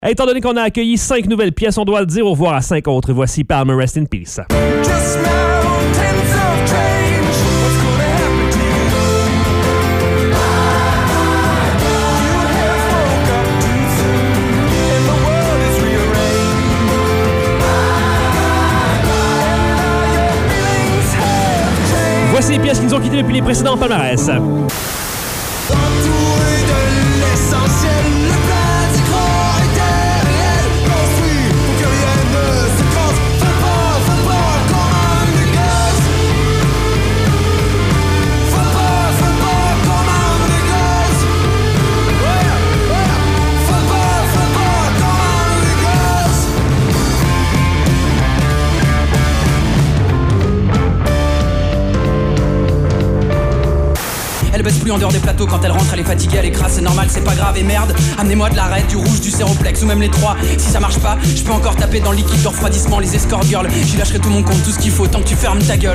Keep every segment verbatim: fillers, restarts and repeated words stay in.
Étant donné qu'on a accueilli cinq nouvelles pièces, on doit dire au revoir à cinq autres. Voici Palmer, Rest in Peace. Voici les pièces qui nous ont quittés depuis les précédents palmarès. Elle baisse plus en dehors des plateaux quand elle rentre, elle est fatiguée, elle est crasse, c'est normal, c'est pas grave et merde. Amenez-moi de l'arrêt, du rouge, du séroplex ou même les trois. Si ça marche pas, je peux encore taper dans le liquide de refroidissement, les escort girls. J'y lâcherai tout mon compte, tout ce qu'il faut, tant que tu fermes ta gueule.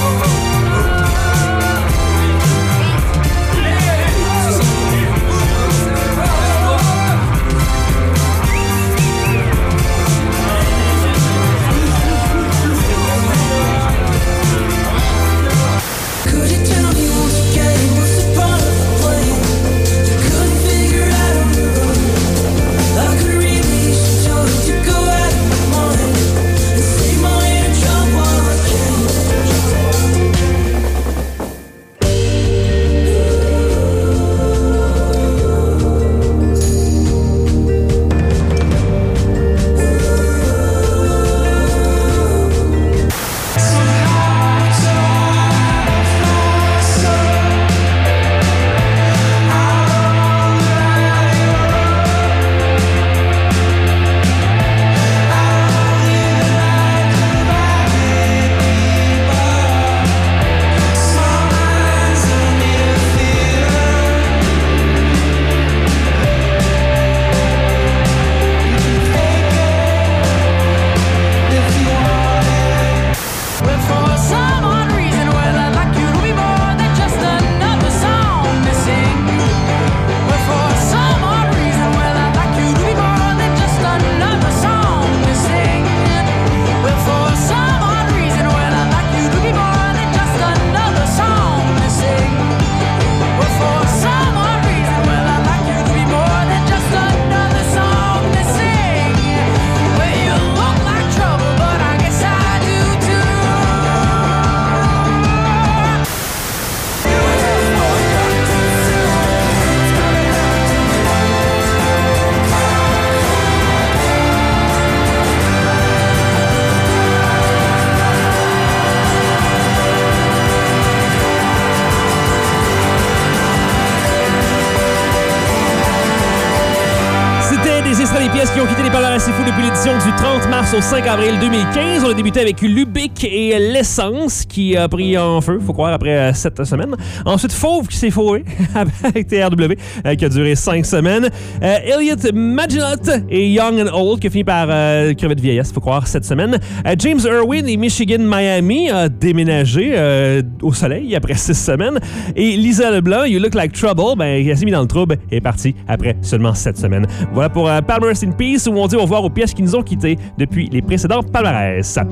Les pièces qui ont quitté les palmarès C'est Fou depuis l'édition du trente mars au cinq avril deux mille quinze. On a débuté avec Lubick et L'Essence qui a pris en feu, faut croire, après sept semaines. Ensuite, Fauve qui s'est fourré avec T R W euh, qui a duré cinq semaines. Euh, Elliot Maginot et Young and Old qui a fini par euh, crever de vieillesse, faut croire, cette semaine. Euh, James Irwin et Michigan Miami a déménagé euh, au soleil après six semaines. Et Lisa Leblanc, You Look Like Trouble, ben, elle s'est mis dans le trouble et est partie après seulement sept semaines. Voilà pour euh, Palmer in Peace, où on dit au revoir aux pièces qui nous ont quittés depuis les précédents palmarès.